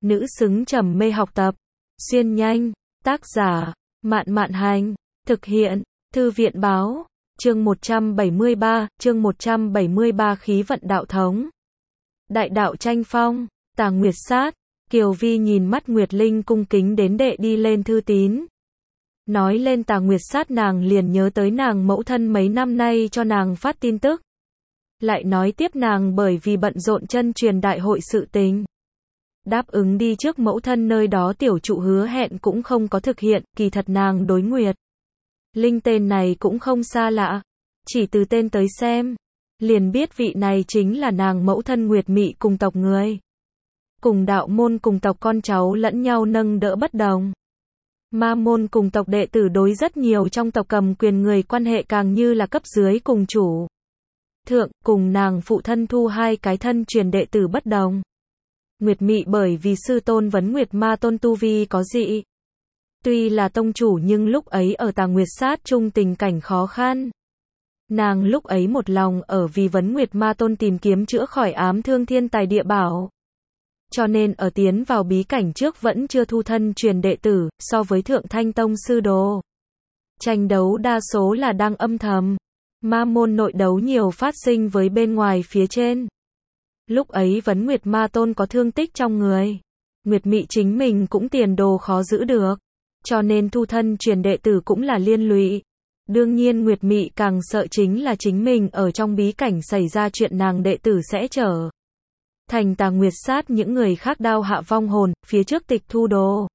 nữ xứng trầm mê học tập. Xuyên nhanh, tác giả, Mạn Mạn Hành, thực hiện, Thư viện Báo, chương 173 khí vận đạo thống. Đại đạo tranh phong, Tà Nguyệt Sát, Kiều Vi nhìn mắt Nguyệt Linh cung kính đến đệ đi lên thư tín. Nói lên Tà Nguyệt Sát nàng liền nhớ tới nàng mẫu thân mấy năm nay cho nàng phát tin tức. Lại nói tiếp nàng bởi vì bận rộn chân truyền đại hội sự tình. Đáp ứng đi trước mẫu thân nơi đó tiểu trụ hứa hẹn cũng không có thực hiện, kỳ thật nàng đối Nguyệt Linh tên này cũng không xa lạ. Chỉ từ tên tới xem, liền biết vị này chính là nàng mẫu thân Nguyệt Mị cùng tộc người. Cùng đạo môn cùng tộc con cháu lẫn nhau nâng đỡ bất đồng. Ma môn cùng tộc đệ tử đối rất nhiều trong tộc cầm quyền người quan hệ càng như là cấp dưới cùng chủ thượng, cùng nàng phụ thân thu hai cái thân truyền đệ tử bất đồng. Nguyệt Mị bởi vì sư tôn vấn Nguyệt Ma Tôn tu vi có dị. Tuy là tông chủ nhưng lúc ấy ở Tà Nguyệt Sát chung tình cảnh khó khăn. Nàng lúc ấy một lòng ở vì vấn Nguyệt Ma Tôn tìm kiếm chữa khỏi ám thương thiên tài địa bảo. Cho nên ở tiến vào bí cảnh trước vẫn chưa thu thân truyền đệ tử, so với Thượng Thanh Tông sư đồ. Tranh đấu đa số là đang âm thầm. Ma môn nội đấu nhiều phát sinh với bên ngoài phía trên. Lúc ấy vấn Nguyệt Ma Tôn có thương tích trong người. Nguyệt Mị chính mình cũng tiền đồ khó giữ được. Cho nên thu thân truyền đệ tử cũng là liên lụy. Đương nhiên Nguyệt Mị càng sợ chính là chính mình ở trong bí cảnh xảy ra chuyện nàng đệ tử sẽ trở thành Tà Nguyệt Sát những người khác đao hạ vong hồn, phía trước tịch thu đồ.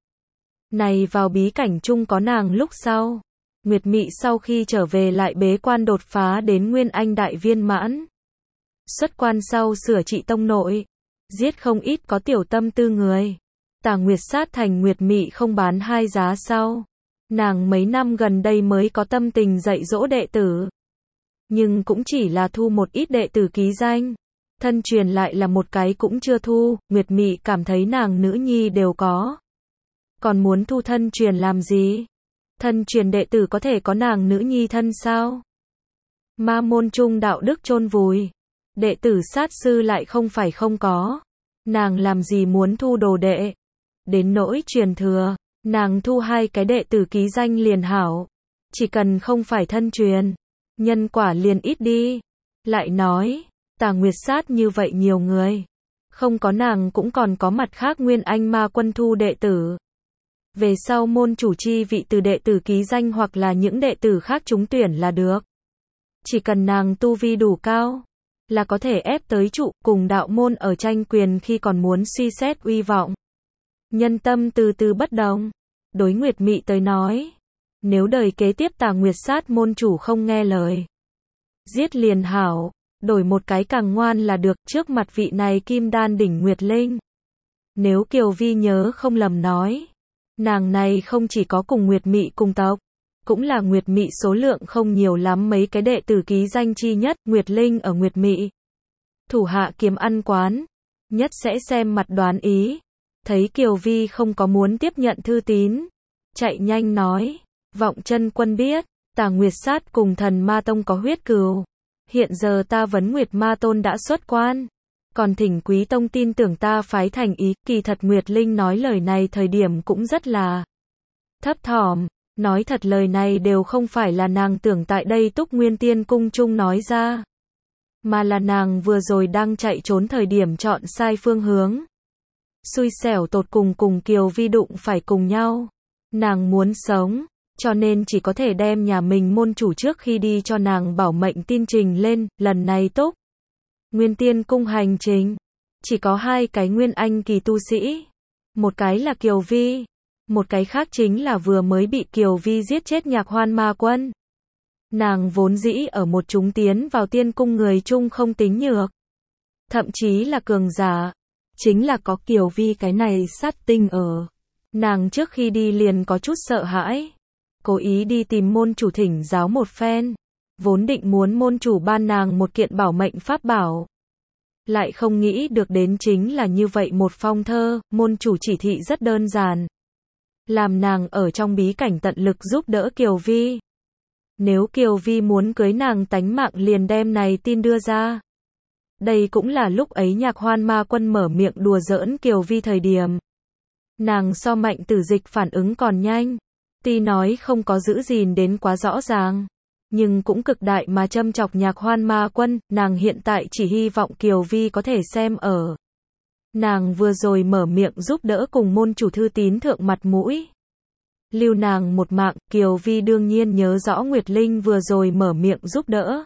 Này vào bí cảnh chung có nàng lúc sau. Nguyệt Mị sau khi trở về lại bế quan đột phá đến Nguyên Anh đại viên mãn. Xuất quan sau sửa trị tông nội. Giết không ít có tiểu tâm tư người. Tà Nguyệt Sát thành Nguyệt Mị không bán hai giá sau. Nàng mấy năm gần đây mới có tâm tình dạy dỗ đệ tử. Nhưng cũng chỉ là thu một ít đệ tử ký danh. Thân truyền lại là một cái cũng chưa thu, Nguyệt Mị cảm thấy nàng nữ nhi đều có. Còn muốn thu thân truyền làm gì? Thân truyền đệ tử có thể có nàng nữ nhi thân sao? Ma môn chung đạo đức chôn vùi. Đệ tử sát sư lại không phải không có. Nàng làm gì muốn thu đồ đệ? Đến nỗi truyền thừa, nàng thu hai cái đệ tử ký danh liền hảo. Chỉ cần không phải thân truyền, nhân quả liền ít đi. Lại nói, Tà Nguyệt Sát như vậy nhiều người. Không có nàng cũng còn có mặt khác Nguyên Anh ma quân thu đệ tử. Về sau môn chủ chi vị từ đệ tử ký danh hoặc là những đệ tử khác trúng tuyển là được. Chỉ cần nàng tu vi đủ cao, là có thể ép tới trụ, cùng đạo môn ở tranh quyền khi còn muốn suy xét uy vọng. Nhân tâm từ từ bất đồng. Đối Nguyệt Mị tới nói, nếu đời kế tiếp Tà Nguyệt Sát môn chủ không nghe lời, giết liền hảo, đổi một cái càng ngoan là được, trước mặt vị này kim đan đỉnh Nguyệt Linh. Nếu Kiều Vi nhớ không lầm nói, nàng này không chỉ có cùng Nguyệt Mị cùng tộc, cũng là Nguyệt Mị số lượng không nhiều lắm mấy cái đệ tử ký danh chi nhất. Nguyệt Linh ở Nguyệt Mị thủ hạ kiếm ăn quán, nhất sẽ xem mặt đoán ý. Thấy Kiều Vi không có muốn tiếp nhận thư tín, chạy nhanh nói, Vọng Chân Quân biết, Tà Nguyệt Sát cùng Thần Ma Tông có huyết cừu. Hiện giờ ta vấn Nguyệt Ma Tôn đã xuất quan, còn thỉnh Quý Tông tin tưởng ta phái thành ý. Kỳ thật Nguyệt Linh nói lời này thời điểm cũng rất là thấp thỏm. Nói thật lời này đều không phải là nàng tưởng tại đây Túc Nguyên Tiên Cung chung nói ra, mà là nàng vừa rồi đang chạy trốn thời điểm chọn sai phương hướng. Xui xẻo tột cùng cùng Kiều Vi đụng phải cùng nhau. Nàng muốn sống, cho nên chỉ có thể đem nhà mình môn chủ trước khi đi cho nàng bảo mệnh tin trình lên. Lần này Túc Nguyên Tiên Cung hành trình, chỉ có hai cái Nguyên Anh kỳ tu sĩ. Một cái là Kiều Vi, một cái khác chính là vừa mới bị Kiều Vi giết chết Nhạc Hoan Ma Quân. Nàng vốn dĩ ở một chúng tiến vào tiên cung người chung không tính nhược, thậm chí là cường giả. Chính là có Kiều Vi cái này sát tinh ở. Nàng trước khi đi liền có chút sợ hãi. Cố ý đi tìm môn chủ thỉnh giáo một phen. Vốn định muốn môn chủ ban nàng một kiện bảo mệnh pháp bảo. Lại không nghĩ được đến chính là như vậy một phong thơ. Môn chủ chỉ thị rất đơn giản, làm nàng ở trong bí cảnh tận lực giúp đỡ Kiều Vi. Nếu Kiều Vi muốn cưới nàng tánh mạng liền đem này tin đưa ra. Đây cũng là lúc ấy Nhạc Hoan Ma Quân mở miệng đùa giỡn Kiều Vi thời điểm. Nàng so Mạnh Tử Dịch phản ứng còn nhanh. Tuy nói không có giữ gìn đến quá rõ ràng, nhưng cũng cực đại mà châm chọc Nhạc Hoan Ma Quân, nàng hiện tại chỉ hy vọng Kiều Vi có thể xem ở. Nàng vừa rồi mở miệng giúp đỡ cùng môn chủ thư tín thượng mặt mũi. Lưu nàng một mạng, Kiều Vi đương nhiên nhớ rõ Nguyệt Linh vừa rồi mở miệng giúp đỡ.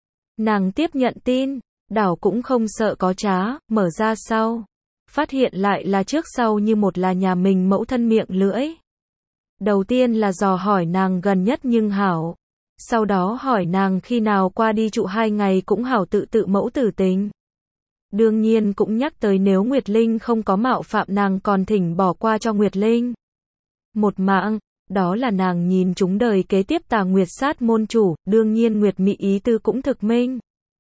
Nàng tiếp nhận tin, đảo cũng không sợ có trá, mở ra sau. Phát hiện lại là trước sau như một là nhà mình mẫu thân miệng lưỡi. Đầu tiên là dò hỏi nàng gần nhất nhưng hảo. Sau đó hỏi nàng khi nào qua đi trụ 2 ngày cũng hảo tự mẫu tử tình. Đương nhiên cũng nhắc tới nếu Nguyệt Linh không có mạo phạm nàng còn thỉnh bỏ qua cho Nguyệt Linh một mạng, đó là nàng nhìn chúng đời kế tiếp Tà Nguyệt Sát môn chủ, đương nhiên Nguyệt Mị ý tư cũng thực minh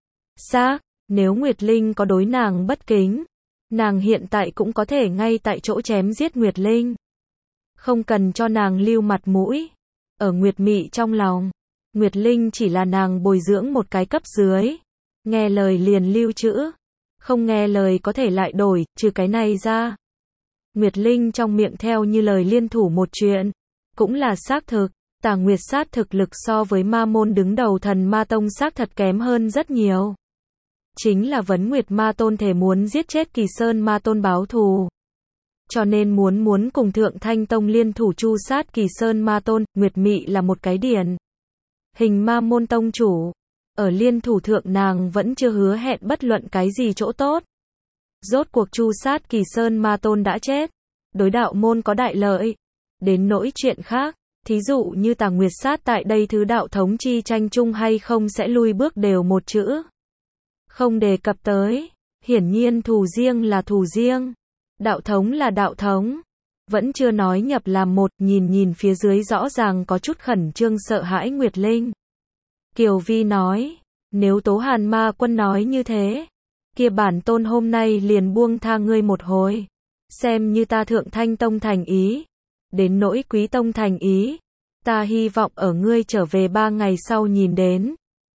xác, nếu Nguyệt Linh có đối nàng bất kính, nàng hiện tại cũng có thể ngay tại chỗ chém giết Nguyệt Linh. Không cần cho nàng lưu mặt mũi. Ở Nguyệt Mị trong lòng, Nguyệt Linh chỉ là nàng bồi dưỡng một cái cấp dưới. Nghe lời liền lưu trữ. Không nghe lời có thể lại đổi, trừ cái này ra. Nguyệt Linh trong miệng theo như lời liên thủ một chuyện. Cũng là xác thực, Tà Nguyệt Sát thực lực so với ma môn đứng đầu Thần Ma Tông xác thật kém hơn rất nhiều. Chính là Vấn Nguyệt Ma Tôn thể muốn giết chết Kỳ Sơn Ma Tôn báo thù. Cho nên muốn cùng Thượng Thanh Tông liên thủ tru sát Kỳ Sơn Ma Tôn, Nguyệt Mị là một cái điển hình ma môn tông chủ. Ở liên thủ thượng nàng vẫn chưa hứa hẹn bất luận cái gì chỗ tốt. Rốt cuộc tru sát Kỳ Sơn Ma Tôn đã chết. Đối đạo môn có đại lợi. Đến nỗi chuyện khác, thí dụ như Tà Nguyệt Sát tại đây thứ đạo thống chi tranh chung hay không sẽ lui bước đều một chữ. Không đề cập tới. Hiển nhiên thù riêng là thù riêng. Đạo thống là đạo thống. Vẫn chưa nói nhập làm một, nhìn phía dưới rõ ràng có chút khẩn trương sợ hãi Nguyệt Linh. Kiều Vi nói, nếu Tố Hàn Ma Quân nói như thế, kia bản tôn hôm nay liền buông tha ngươi một hồi. Xem như ta Thượng Thanh Tông thành ý. Đến nỗi Quý Tông thành ý, ta hy vọng ở ngươi trở về 3 ngày sau nhìn đến.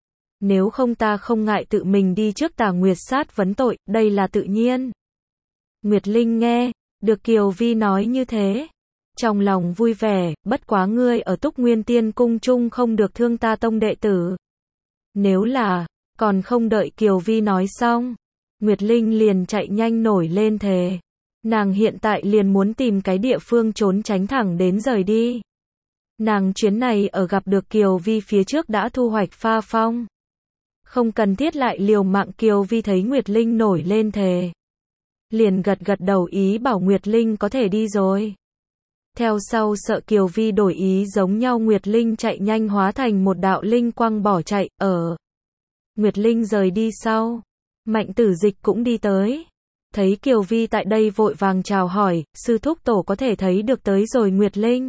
Nếu không ta không ngại tự mình đi trước Tà Nguyệt Sát vấn tội, đây là tự nhiên. Nguyệt Linh nghe, được Kiều Vi nói như thế. Trong lòng vui vẻ, bất quá ngươi ở Túc Nguyên Tiên Cung chung không được thương ta tông đệ tử. Nếu là, còn không đợi Kiều Vi nói xong, Nguyệt Linh liền chạy nhanh nổi lên thề. Nàng hiện tại liền muốn tìm cái địa phương trốn tránh thẳng đến rời đi. Nàng chuyến này ở gặp được Kiều Vi phía trước đã thu hoạch pha phong. Không cần thiết lại liều mạng. Kiều Vi thấy Nguyệt Linh nổi lên thề. Liền gật đầu ý bảo Nguyệt Linh có thể đi rồi. Theo sau sợ Kiều Vi đổi ý giống nhau Nguyệt Linh chạy nhanh hóa thành một đạo linh quang bỏ chạy, ở. Nguyệt Linh rời đi sau. Mạnh Tử Dịch cũng đi tới. Thấy Kiều Vi tại đây vội vàng chào hỏi, sư thúc tổ có thể thấy được tới rồi Nguyệt Linh.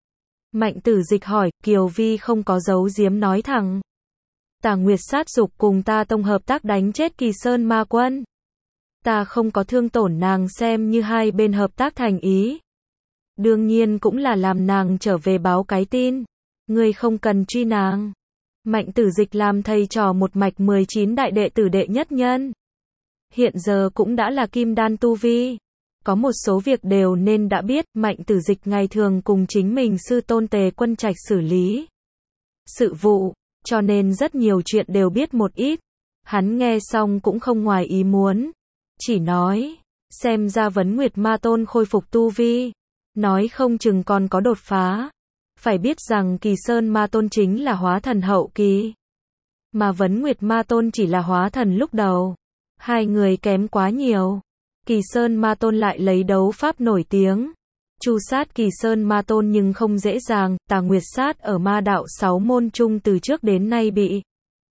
Mạnh Tử Dịch hỏi, Kiều Vi không có giấu giếm nói thẳng. Tà Nguyệt Sát dục cùng ta tông hợp tác đánh chết Kỳ Sơn Ma Quân. Ta không có thương tổn nàng xem như hai bên hợp tác thành ý. Đương nhiên cũng là làm nàng trở về báo cái tin. Ngươi không cần truy nàng. Mạnh Tử Dịch làm thầy trò một mạch 19 đại đệ tử đệ nhất nhân. Hiện giờ cũng đã là kim đan tu vi. Có một số việc đều nên đã biết. Mạnh Tử Dịch ngày thường cùng chính mình sư tôn Tề Quân Trạch xử lý sự vụ, cho nên rất nhiều chuyện đều biết một ít. Hắn nghe xong cũng không ngoài ý muốn. Chỉ nói, xem ra Vấn Nguyệt Ma Tôn khôi phục tu vi. Nói không chừng còn có đột phá. Phải biết rằng Kỳ Sơn Ma Tôn chính là hóa thần hậu kỳ. Mà Vấn Nguyệt Ma Tôn chỉ là hóa thần lúc đầu. Hai người kém quá nhiều. Kỳ Sơn Ma Tôn lại lấy đấu pháp nổi tiếng. Chu sát Kỳ Sơn Ma Tôn nhưng không dễ dàng. Tà Nguyệt Sát ở ma đạo 6 môn chung từ trước đến nay bị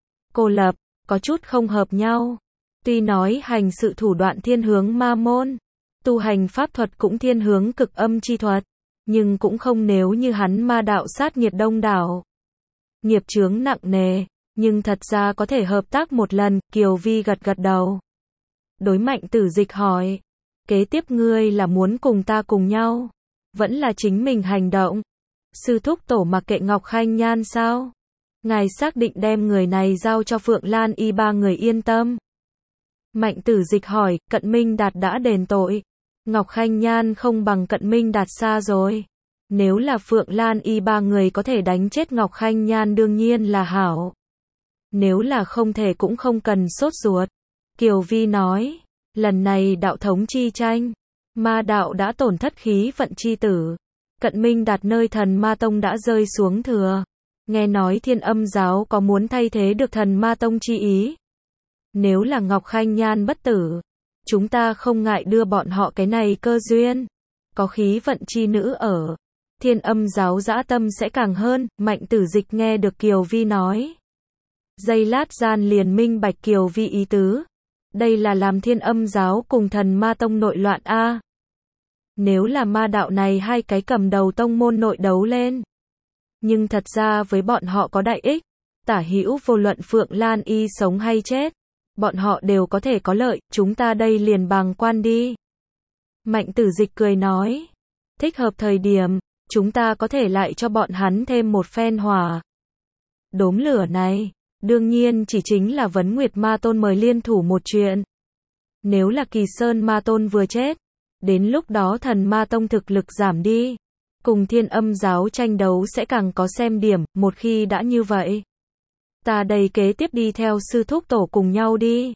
cô lập, có chút không hợp nhau. Tuy nói hành sự thủ đoạn thiên hướng ma môn, tu hành pháp thuật cũng thiên hướng cực âm chi thuật, nhưng cũng không nếu như hắn ma đạo sát nghiệt đông đảo. Nghiệp chướng nặng nề, nhưng thật ra có thể hợp tác một lần. Kiều Vi gật đầu. Đối Mạnh Tử Dịch hỏi, kế tiếp ngươi là muốn cùng ta cùng nhau, vẫn là chính mình hành động? Sư thúc tổ mặc kệ Ngọc Khanh Nhan sao? Ngài xác định đem người này giao cho Phượng Lan Y 3 người yên tâm. Mạnh Tử Dịch hỏi, Cận Minh Đạt đã đền tội. Ngọc Khanh Nhan không bằng Cận Minh Đạt xa rồi. Nếu là Phượng Lan Y ba người có thể đánh chết Ngọc Khanh Nhan đương nhiên là hảo. Nếu là không thể cũng không cần sốt ruột. Kiều Vi nói, lần này đạo thống chi tranh, ma đạo đã tổn thất khí vận chi tử. Cận Minh Đạt nơi Thần Ma Tông đã rơi xuống thừa. Nghe nói Thiên Âm giáo có muốn thay thế được Thần Ma Tông chi ý. Nếu là Ngọc Khanh Nhan bất tử, chúng ta không ngại đưa bọn họ cái này cơ duyên. Có khí vận chi nữ ở, Thiên Âm giáo dã tâm sẽ càng hơn. Mạnh Tử Dịch nghe được Kiều Vi nói, giây lát gian liền minh bạch Kiều Vi ý tứ. Đây là làm Thiên Âm giáo cùng Thần Ma Tông nội loạn a. Nếu là ma đạo này hai cái cầm đầu tông môn nội đấu lên. Nhưng thật ra với bọn họ có đại ích. Tả hữu vô luận Phượng Lan Y sống hay chết, bọn họ đều có thể có lợi, chúng ta đây liền bàng quan đi. Mạnh Tử Dịch cười nói, thích hợp thời điểm, chúng ta có thể lại cho bọn hắn thêm một phen hỏa. Đốm lửa này, đương nhiên chỉ chính là Vấn Nguyệt Ma Tôn mời liên thủ một chuyện. Nếu là Kỳ Sơn Ma Tôn vừa chết, đến lúc đó Thần Ma Tông thực lực giảm đi, cùng Thiên Âm giáo tranh đấu sẽ càng có xem điểm. Một khi đã như vậy, ta đây kế tiếp đi theo sư thúc tổ cùng nhau đi.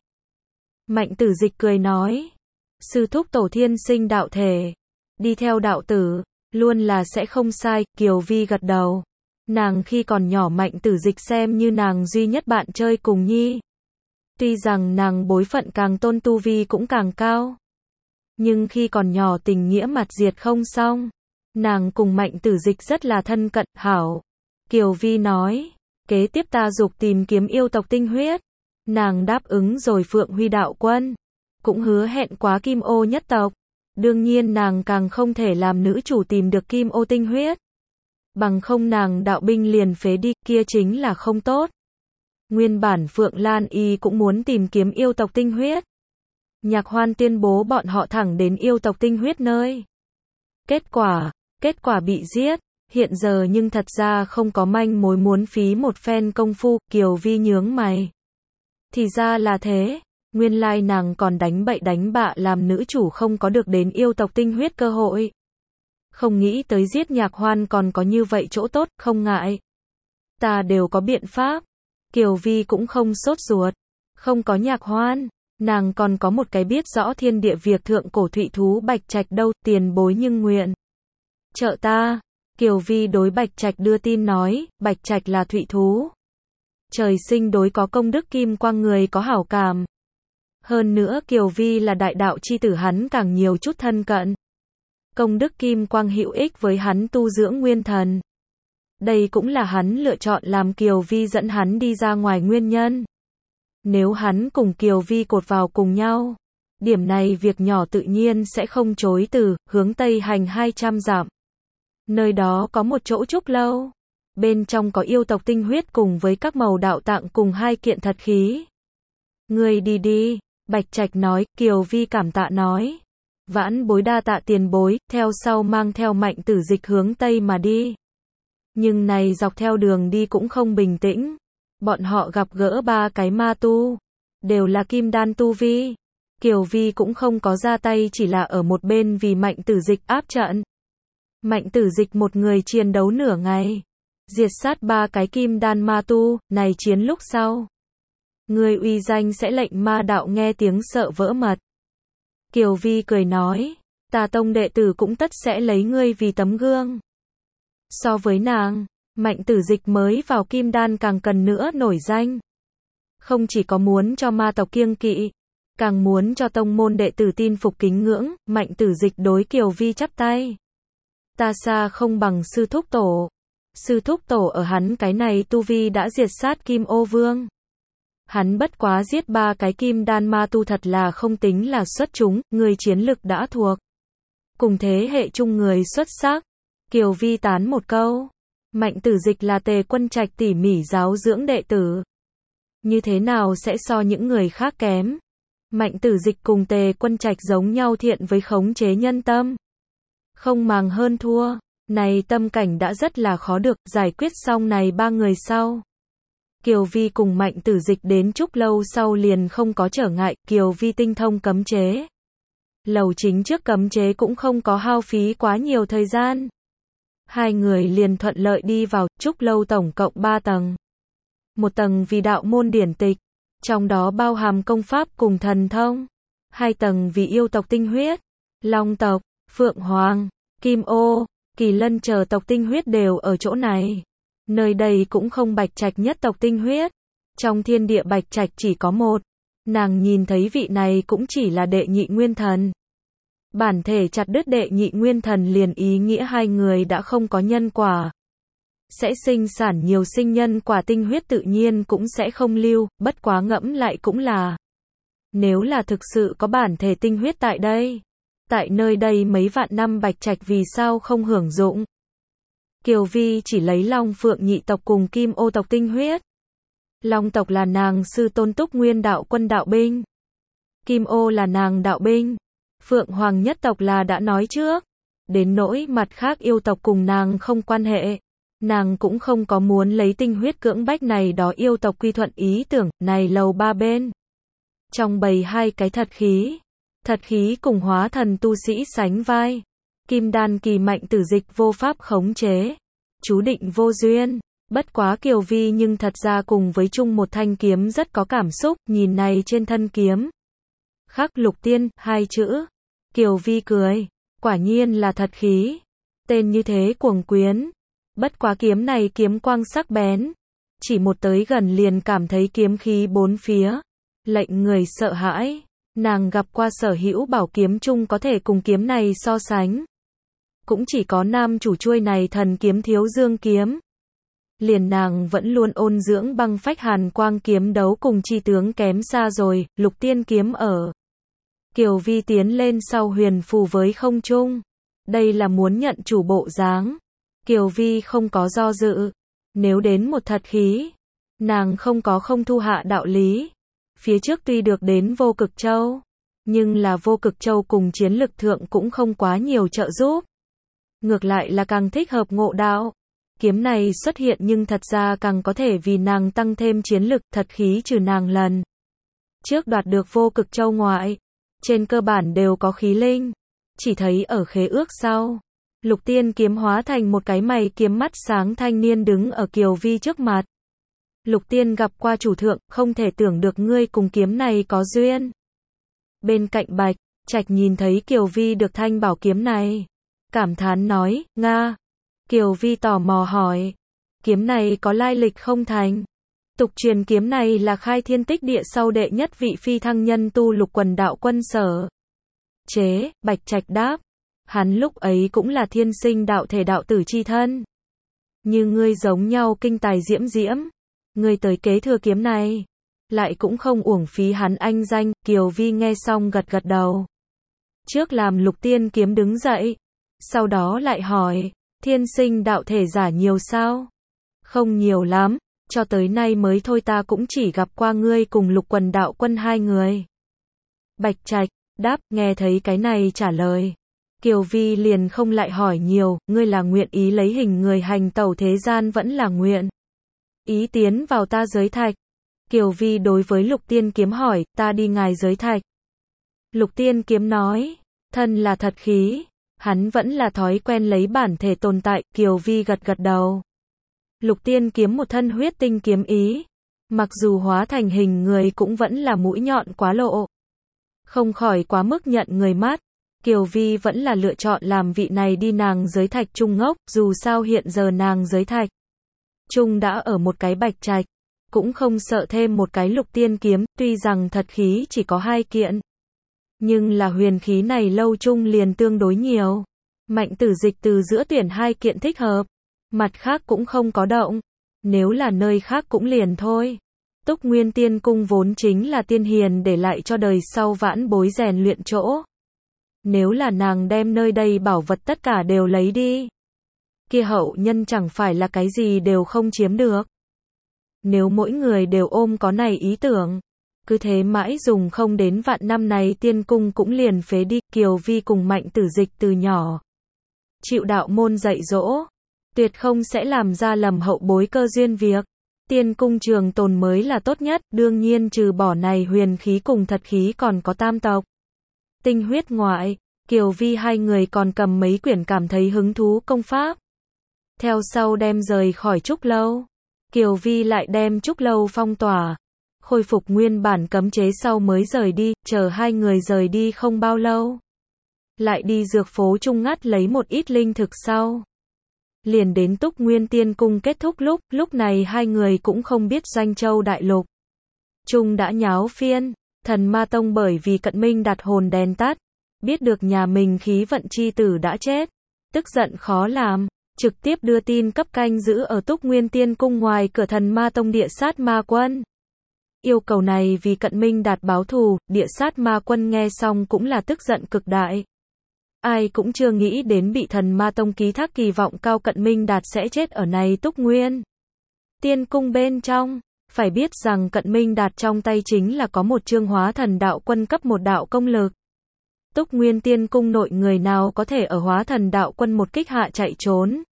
Mạnh Tử Dịch cười nói, sư thúc tổ thiên sinh đạo thể, đi theo đạo tử, luôn là sẽ không sai. Kiều Vi gật đầu. Nàng khi còn nhỏ Mạnh Tử Dịch xem như nàng duy nhất bạn chơi cùng nhi. Tuy rằng nàng bối phận càng tôn tu vi cũng càng cao, nhưng khi còn nhỏ tình nghĩa mặt diệt không xong. Nàng cùng Mạnh Tử Dịch rất là thân cận. Hảo. Kiều Vi nói, kế tiếp ta dục tìm kiếm yêu tộc tinh huyết. Nàng đáp ứng rồi. Phượng Huy đạo quân cũng hứa hẹn quá Kim Ô nhất tộc. Đương nhiên nàng càng không thể làm nữ chủ tìm được Kim Ô tinh huyết. Bằng không nàng đạo binh liền phế đi, kia chính là không tốt. Nguyên bản Phượng Lan Y cũng muốn tìm kiếm yêu tộc tinh huyết. Nhạc Hoan tuyên bố bọn họ thẳng đến yêu tộc tinh huyết nơi. Kết quả bị giết. Hiện giờ nhưng thật ra không có manh mối, muốn phí một phen công phu. Kiều Vi nhướng mày. Thì ra là thế. Nguyên lai nàng còn đánh bậy đánh bạ làm nữ chủ không có được đến yêu tộc tinh huyết cơ hội. Không nghĩ tới giết Nhạc Hoan còn có như vậy chỗ tốt. Không ngại, ta đều có biện pháp. Kiều Vi cũng không sốt ruột. Không có Nhạc Hoan, nàng còn có một cái biết rõ thiên địa việc thượng cổ thụy thú Bạch Trạch đâu. Tiền bối nhưng nguyện trợ ta. Kiều Vi đối Bạch Trạch đưa tin nói, Bạch Trạch là thụy thú, trời sinh đối có công đức kim quang người có hảo cảm. Hơn nữa Kiều Vi là đại đạo chi tử, hắn càng nhiều chút thân cận. Công đức kim quang hữu ích với hắn tu dưỡng nguyên thần. Đây cũng là hắn lựa chọn làm Kiều Vi dẫn hắn đi ra ngoài nguyên nhân. Nếu hắn cùng Kiều Vi cột vào cùng nhau, điểm này việc nhỏ tự nhiên sẽ không chối từ. Hướng Tây hành 200 dặm. Nơi đó có một chỗ trúc lâu. Bên trong có yêu tộc tinh huyết cùng với các màu đạo tạng cùng 2 kiện thật khí. Ngươi đi đi. Bạch Trạch nói. Kiều Vi cảm tạ nói, vãn bối đa tạ tiền bối. Theo sau mang theo Mạnh Tử Dịch hướng Tây mà đi. Nhưng này dọc theo đường đi cũng không bình tĩnh. Bọn họ gặp gỡ 3 cái ma tu, đều là kim đan tu vi. Kiều Vi cũng không có ra tay, chỉ là ở một bên vì Mạnh Tử Dịch áp trận. Mạnh Tử Dịch một người chiến đấu nửa ngày, diệt sát 3 cái kim đan ma tu. Này chiến lúc sau, người uy danh sẽ lệnh ma đạo nghe tiếng sợ vỡ mật. Kiều Vi cười nói, ta tông đệ tử cũng tất sẽ lấy ngươi vì tấm gương. So với nàng, Mạnh Tử Dịch mới vào kim đan càng cần nữa nổi danh. Không chỉ có muốn cho ma tộc kiêng kỵ, càng muốn cho tông môn đệ tử tin phục kính ngưỡng. Mạnh Tử Dịch đối Kiều Vi chắp tay. Ta xa không bằng sư thúc tổ. Sư thúc tổ ở hắn cái này tu vi đã diệt sát Kim Ô Vương. Hắn bất quá giết 3 cái kim đan ma tu thật là không tính là xuất chúng. Người chiến lực đã thuộc cùng thế hệ chung người xuất sắc. Kiều Vi tán một câu. Mạnh Tử Dịch là Tề Quân Trạch tỉ mỉ giáo dưỡng đệ tử, như thế nào sẽ so những người khác kém. Mạnh Tử Dịch cùng Tề Quân Trạch giống nhau, thiện với khống chế nhân tâm, không màng hơn thua. Này tâm cảnh đã rất là khó được. Giải quyết xong này 3 người sau, Kiều Vi cùng Mạnh Tử Dịch đến trúc lâu sau liền không có trở ngại. Kiều Vi tinh thông cấm chế, Lầu chính trước cấm chế cũng không có hao phí quá nhiều thời gian. Hai người liền thuận lợi đi vào, trúc lâu tổng cộng 3 tầng. Một tầng vì đạo môn điển tịch, trong đó bao hàm công pháp cùng thần thông. 2 tầng vì yêu tộc tinh huyết, Long tộc, Phượng Hoàng, Kim Ô, Kỳ Lân chờ tộc tinh huyết đều ở chỗ này. Nơi đây cũng không bạch trạch nhất tộc tinh huyết. Trong thiên địa bạch trạch chỉ có một. Nàng nhìn thấy vị này cũng chỉ là đệ nhị nguyên thần. Bản thể chặt đứt đệ nhị nguyên thần liền ý nghĩa hai người đã không có nhân quả. Sẽ sinh sản nhiều sinh nhân quả, tinh huyết tự nhiên cũng sẽ không lưu, bất quá ngẫm lại cũng là. Nếu là thực sự có bản thể tinh huyết tại đây, tại nơi đây mấy vạn năm bạch trạch vì sao không hưởng dụng. Kiều Vi chỉ lấy Long Phượng nhị tộc cùng Kim Ô tộc tinh huyết. Long tộc là nàng sư tôn Túc Nguyên đạo quân đạo binh. Kim Ô là nàng đạo binh. Phượng Hoàng nhất tộc là đã nói trước. Đến nỗi mặt khác yêu tộc cùng nàng không quan hệ. Nàng cũng không có muốn lấy tinh huyết cưỡng bách này đó yêu tộc quy thuận ý tưởng, này lầu 3 bên. Trong bầy 2 cái thật khí cùng hóa thần tu sĩ sánh vai. Kim đan kỳ mạnh tử dịch vô pháp khống chế. Chú định vô duyên. Bất quá Kiều Vi nhưng thật ra cùng với chung một thanh kiếm rất có cảm xúc, nhìn này trên thân kiếm. Khắc Lục Tiên, 2 chữ. Kiều Vi cười. Quả nhiên là thật khí. Tên như thế cuồng quyến. Bất quá kiếm này kiếm quang sắc bén. Chỉ một tới gần liền cảm thấy kiếm khí bốn phía. Lệnh người sợ hãi. Nàng gặp qua sở hữu bảo kiếm chung có thể cùng kiếm này so sánh. Cũng chỉ có nam chủ chuôi này thần kiếm Thiếu Dương kiếm. Liền nàng vẫn luôn ôn dưỡng băng phách hàn quang kiếm đấu cùng chi tướng kém xa rồi, Lục Tiên kiếm ở. Kiều Vi tiến lên sau huyền phù với không trung. Đây là muốn nhận chủ bộ dáng. Kiều Vi không có do dự. Nếu đến một thật khí, nàng không có không thu hạ đạo lý. Phía trước tuy được đến Vô Cực Châu, nhưng là Vô Cực Châu cùng chiến lực thượng cũng không quá nhiều trợ giúp. Ngược lại là càng thích hợp ngộ đạo. Kiếm này xuất hiện nhưng thật ra càng có thể vì nàng tăng thêm chiến lực, thật khí trừ nàng lần trước đoạt được Vô Cực Châu ngoại. Trên cơ bản đều có khí linh. Chỉ thấy ở khế ước sau, Lục Tiên kiếm hóa thành một cái mày kiếm mắt sáng thanh niên đứng ở Kiều Vi trước mặt. Lục Tiên gặp qua chủ thượng, không thể tưởng được ngươi cùng kiếm này có duyên. Bên cạnh bạch trạch nhìn thấy Kiều Vi được thanh bảo kiếm này. Cảm thán nói, Nga. Kiều Vi tò mò hỏi. Kiếm này có lai lịch không thành? Tục truyền kiếm này là khai thiên tích địa sau đệ nhất vị phi thăng nhân tu Lục Quần đạo quân sở chế, bạch trạch đáp. Hắn lúc ấy cũng là thiên sinh đạo thể đạo tử chi thân. Như ngươi giống nhau kinh tài diễm diễm. Ngươi tới kế thừa kiếm này. Lại cũng không uổng phí hắn anh danh. Kiều Vi nghe xong gật gật đầu. Trước làm Lục Tiên kiếm đứng dậy. Sau đó lại hỏi. Thiên sinh đạo thể giả nhiều sao? Không nhiều lắm. Cho tới nay mới thôi, ta cũng chỉ gặp qua ngươi cùng Lục Quần đạo quân 2 người. Bạch trạch đáp. Nghe thấy cái này trả lời, Kiều Vi liền không lại hỏi nhiều. Ngươi là nguyện ý lấy hình người hành tẩu thế gian vẫn là nguyện ý tiến vào ta giới thạch? Kiều Vi đối với Lục Tiên kiếm hỏi. Ta đi ngài giới thạch. Lục Tiên kiếm nói. Thân là thật khí, hắn vẫn là thói quen lấy bản thể tồn tại. Kiều Vi gật gật đầu. Lục Tiên kiếm một thân huyết tinh kiếm ý. Mặc dù hóa thành hình người cũng vẫn là mũi nhọn quá lộ. Không khỏi quá mức nhận người mắt. Kiều Vi vẫn là lựa chọn làm vị này đi nàng giới thạch trung ngốc. Dù sao hiện giờ nàng giới thạch trung đã ở một cái bạch trạch. Cũng không sợ thêm một cái Lục Tiên kiếm. Tuy rằng thật khí chỉ có 2 kiện, nhưng là huyền khí này lâu chung liền tương đối nhiều. Mạnh tử dịch từ giữa tuyển 2 kiện thích hợp. Mặt khác cũng không có động. Nếu là nơi khác cũng liền thôi. Túc Nguyên Tiên Cung vốn chính là tiên hiền để lại cho đời sau vãn bối rèn luyện chỗ. Nếu là nàng đem nơi đây bảo vật tất cả đều lấy đi, kia hậu nhân chẳng phải là cái gì đều không chiếm được. Nếu mỗi người đều ôm có này ý tưởng, cứ thế mãi dùng không đến vạn năm này tiên cung cũng liền phế đi. Kiều Vi cùng Mạnh tử dịch từ nhỏ chịu đạo môn dạy dỗ, tuyệt không sẽ làm ra lầm hậu bối cơ duyên việc. Tiên cung trường tồn mới là tốt nhất. Đương nhiên trừ bỏ này huyền khí cùng thật khí còn có tam tộc. Tinh huyết ngoại, Kiều Vi hai người còn cầm mấy quyển cảm thấy hứng thú công pháp. Theo sau đem rời khỏi trúc lâu. Kiều Vi lại đem trúc lâu phong tỏa, khôi phục nguyên bản cấm chế sau mới rời đi, chờ hai người rời đi không bao lâu. Lại đi dược phố Trung ngắt lấy một ít linh thực sau. Liền đến Túc Nguyên Tiên Cung kết thúc lúc này hai người cũng không biết Doanh Châu Đại Lục. Trung đã nháo phiên, Thần Ma Tông bởi vì Cận Minh Đạt hồn đèn tắt, biết được nhà mình khí vận chi tử đã chết, tức giận khó làm, trực tiếp đưa tin cấp canh giữ ở Túc Nguyên Tiên Cung ngoài cửa Thần Ma Tông Địa Sát Ma Quân. Yêu cầu này vì Cận Minh Đạt báo thù, Địa Sát Ma Quân nghe xong cũng là tức giận cực đại. Ai cũng chưa nghĩ đến bị Thần Ma Tông ký thác kỳ vọng cao Cận Minh Đạt sẽ chết ở này Túc Nguyên Tiên Cung bên trong. Phải biết rằng Cận Minh Đạt trong tay chính là có một chương hóa thần đạo quân cấp một đạo công lực. Túc Nguyên Tiên Cung nội người nào có thể ở hóa thần đạo quân một kích hạ chạy trốn.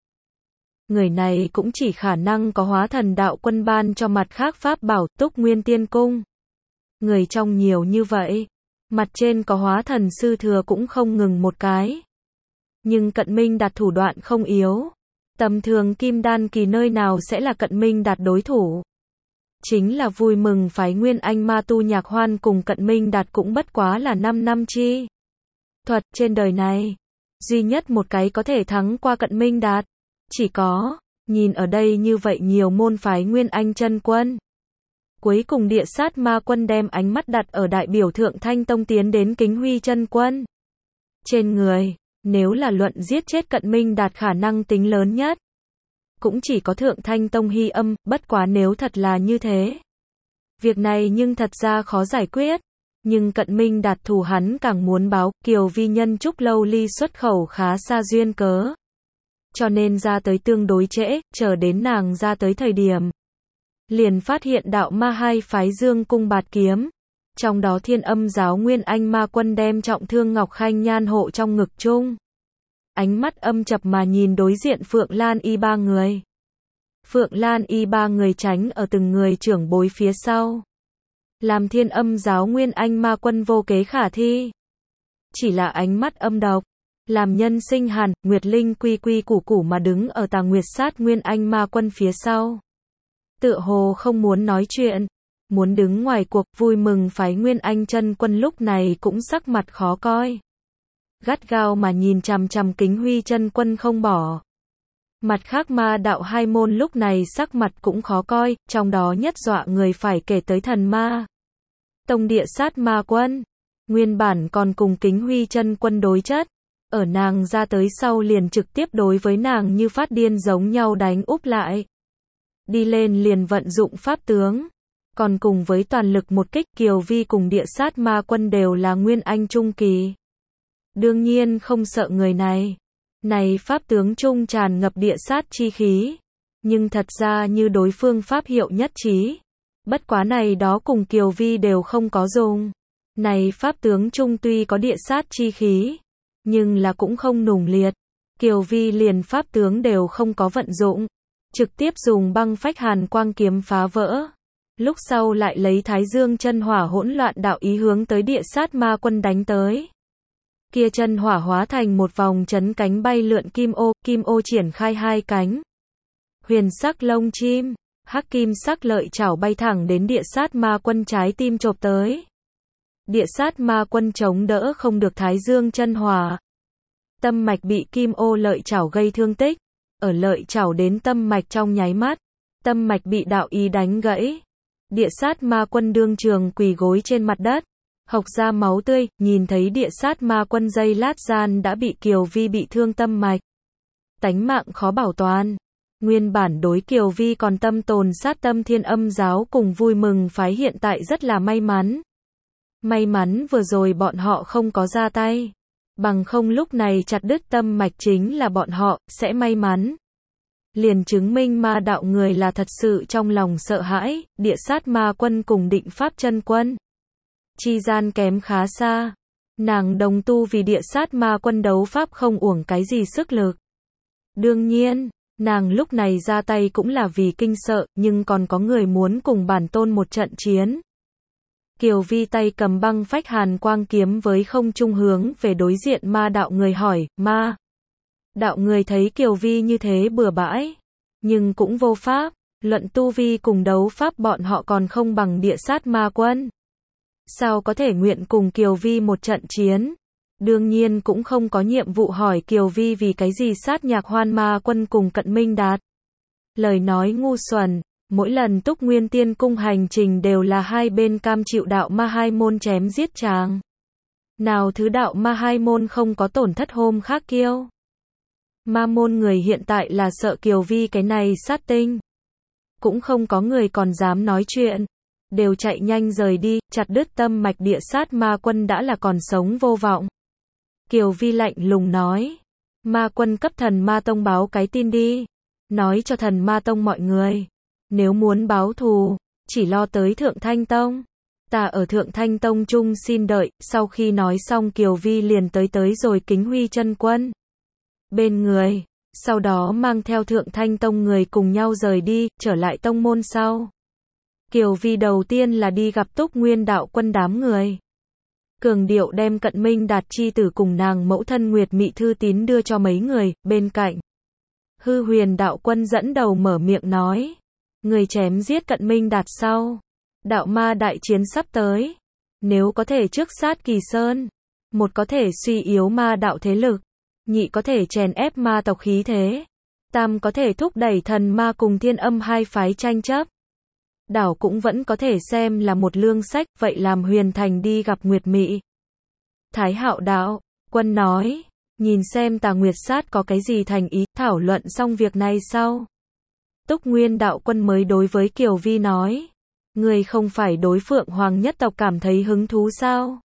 Người này cũng chỉ khả năng có hóa thần đạo quân ban cho mặt khác pháp bảo Túc Nguyên Tiên Cung. Người trong nhiều như vậy, mặt trên có hóa thần sư thừa cũng không ngừng một cái. Nhưng Cận Minh Đạt thủ đoạn không yếu. Tầm thường kim đan kỳ nơi nào sẽ là Cận Minh Đạt đối thủ. Chính là vui mừng phái Nguyên Anh Ma Tu Nhạc Hoan cùng Cận Minh Đạt cũng bất quá là 5 năm chi. Thuật trên đời này, duy nhất một cái có thể thắng qua Cận Minh Đạt. Chỉ có, nhìn ở đây như vậy nhiều môn phái Nguyên Anh chân quân. Cuối cùng Địa Sát Ma Quân đem ánh mắt đặt ở đại biểu Thượng Thanh Tông tiến đến Kính Huy chân quân. Trên người, nếu là luận giết chết Cận Minh Đạt khả năng tính lớn nhất. Cũng chỉ có Thượng Thanh Tông Hy Âm, bất quá nếu thật là như thế. Việc này nhưng thật ra khó giải quyết. Nhưng Cận Minh Đạt thù hắn càng muốn báo, Kiều Vi nhân trúc lâu ly xuất khẩu khá xa duyên cớ. Cho nên ra tới tương đối trễ, chờ đến nàng ra tới thời điểm. Liền phát hiện đạo ma hai phái Dương Cung bạt kiếm. Trong đó Thiên Âm giáo Nguyên Anh Ma Quân đem trọng thương Ngọc Khanh Nhan hộ trong ngực chung. Ánh mắt âm chập mà nhìn đối diện Phượng Lan Y ba người. Phượng Lan Y ba người tránh ở từng người trưởng bối phía sau. Làm Thiên Âm giáo Nguyên Anh Ma Quân vô kế khả thi. Chỉ là ánh mắt âm độc. Làm nhân sinh hàn, Nguyệt Linh quy quy củ củ mà đứng ở Tà Nguyệt Sát Nguyên Anh Ma Quân phía sau. Tựa hồ không muốn nói chuyện. Muốn đứng ngoài cuộc vui mừng phái Nguyên Anh chân quân lúc này cũng sắc mặt khó coi. Gắt gao mà nhìn chằm chằm Kính Huy chân quân không bỏ. Mặt khác ma đạo hai môn lúc này sắc mặt cũng khó coi, trong đó nhất dọa người phải kể tới Thần Ma Tông Địa Sát Ma Quân. Nguyên bản còn cùng Kính Huy chân quân đối chất. Ở nàng ra tới sau liền trực tiếp đối với nàng như phát điên giống nhau đánh úp lại. Đi lên liền vận dụng pháp tướng. Còn cùng với toàn lực một kích Kiều Vi cùng Địa Sát Ma Quân đều là Nguyên Anh trung kỳ. Đương nhiên không sợ người này. Này pháp tướng trung tràn ngập địa sát chi khí. Nhưng thật ra như đối phương pháp hiệu nhất trí. Bất quá này đó cùng Kiều Vi đều không có dùng. Này pháp tướng trung tuy có địa sát chi khí. Nhưng là cũng không nùng liệt. Kiều Vi liền pháp tướng đều không có vận dụng. Trực tiếp dùng băng phách hàn quang kiếm phá vỡ. Lúc sau lại lấy Thái Dương chân hỏa hỗn loạn đạo ý hướng tới Địa Sát Ma Quân đánh tới. Kia chân hỏa hóa thành một vòng chấn cánh bay lượn kim ô triển khai hai cánh. Huyền sắc lông chim, hắc kim sắc lợi chảo bay thẳng đến Địa Sát Ma Quân trái tim chộp tới. Địa Sát Ma Quân chống đỡ không được Thái Dương chân hỏa. Tâm mạch bị kim ô lợi chảo gây thương tích. Ở lợi chảo đến tâm mạch trong nháy mắt. Tâm mạch bị đạo ý đánh gãy. Địa Sát Ma Quân đương trường quỳ gối trên mặt đất. Hộc ra máu tươi, nhìn thấy Địa Sát Ma Quân giây lát gian đã bị Kiều Vi bị thương tâm mạch. Tánh mạng khó bảo toàn. Nguyên bản đối Kiều Vi còn tâm tồn sát tâm Thiên Âm giáo cùng vui mừng phái hiện tại rất là may mắn. May mắn vừa rồi bọn họ không có ra tay. Bằng không lúc này chặt đứt tâm mạch chính là bọn họ, sẽ may mắn. Liền chứng minh ma đạo người là thật sự trong lòng sợ hãi, Địa Sát Ma Quân cùng Định Pháp chân quân. Chi gian kém khá xa. Nàng đồng tu vì Địa Sát Ma Quân đấu pháp không uổng cái gì sức lực. Đương nhiên, nàng lúc này ra tay cũng là vì kinh sợ, nhưng còn có người muốn cùng bản tôn một trận chiến. Kiều Vi tay cầm băng phách hàn quang kiếm với không trung hướng về đối diện ma đạo người hỏi, ma. Đạo người thấy Kiều Vi như thế bừa bãi, nhưng cũng vô pháp, luận tu vi cùng đấu pháp bọn họ còn không bằng địa sát ma quân. Sao có thể nguyện cùng Kiều Vi một trận chiến? Đương nhiên cũng không có nhiệm vụ hỏi Kiều Vi vì cái gì sát nhạc hoan ma quân cùng Cận Minh Đạt. Lời nói ngu xuẩn, mỗi lần Túc Nguyên Tiên Cung hành trình đều là hai bên cam chịu đạo ma hai môn chém giết chàng. Nào thứ đạo ma hai môn không có tổn thất hôm khác kiêu. Ma môn người hiện tại là sợ Kiều Vi cái này sát tinh. Cũng không có người còn dám nói chuyện. Đều chạy nhanh rời đi, chặt đứt tâm mạch địa sát ma quân đã là còn sống vô vọng. Kiều Vi lạnh lùng nói. Ma quân cấp thần ma tông báo cái tin đi. Nói cho thần ma tông mọi người. Nếu muốn báo thù, chỉ lo tới Thượng Thanh Tông. Ta ở Thượng Thanh Tông chung xin đợi. Sau khi nói xong Kiều Vi liền tới rồi Kính Huy chân quân bên người, sau đó mang theo Thượng Thanh Tông người cùng nhau rời đi, trở lại tông môn sau. Kiều Vi đầu tiên là đi gặp Túc Nguyên đạo quân đám người. Cường điệu đem Cận Minh Đạt chi tử cùng nàng mẫu thân Nguyệt Mị thư tín đưa cho mấy người, bên cạnh. Hư Huyền đạo quân dẫn đầu mở miệng nói. Người chém giết Cận Minh Đạt sau. Đạo ma đại chiến sắp tới. Nếu có thể trước sát Kỳ Sơn. Một có thể suy yếu ma đạo thế lực. Nhị có thể chèn ép ma tộc khí thế. Tam có thể thúc đẩy thần ma cùng Thiên Âm hai phái tranh chấp. Đảo cũng vẫn có thể xem là một lương sách, vậy làm Huyền Thành đi gặp Nguyệt Mị. Thái Hạo đạo quân nói, nhìn xem Tà Nguyệt Sát có cái gì thành ý, thảo luận xong việc này sau. Túc Nguyên đạo quân mới đối với Kiều Vi nói, người không phải đối Phượng Hoàng nhất tộc cảm thấy hứng thú sao?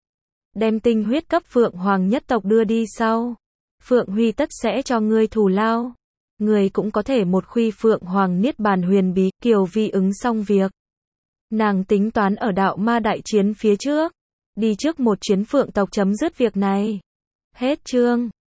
Đem tinh huyết cấp Phượng Hoàng nhất tộc đưa đi sau. Phượng Huy tất sẽ cho ngươi thù lao. Người cũng có thể một khuy Phượng Hoàng Niết Bàn huyền bí. Kiều Vi ứng xong việc. Nàng tính toán ở đạo ma đại chiến phía trước. Đi trước một chuyến Phượng tộc chấm dứt việc này. Hết chương.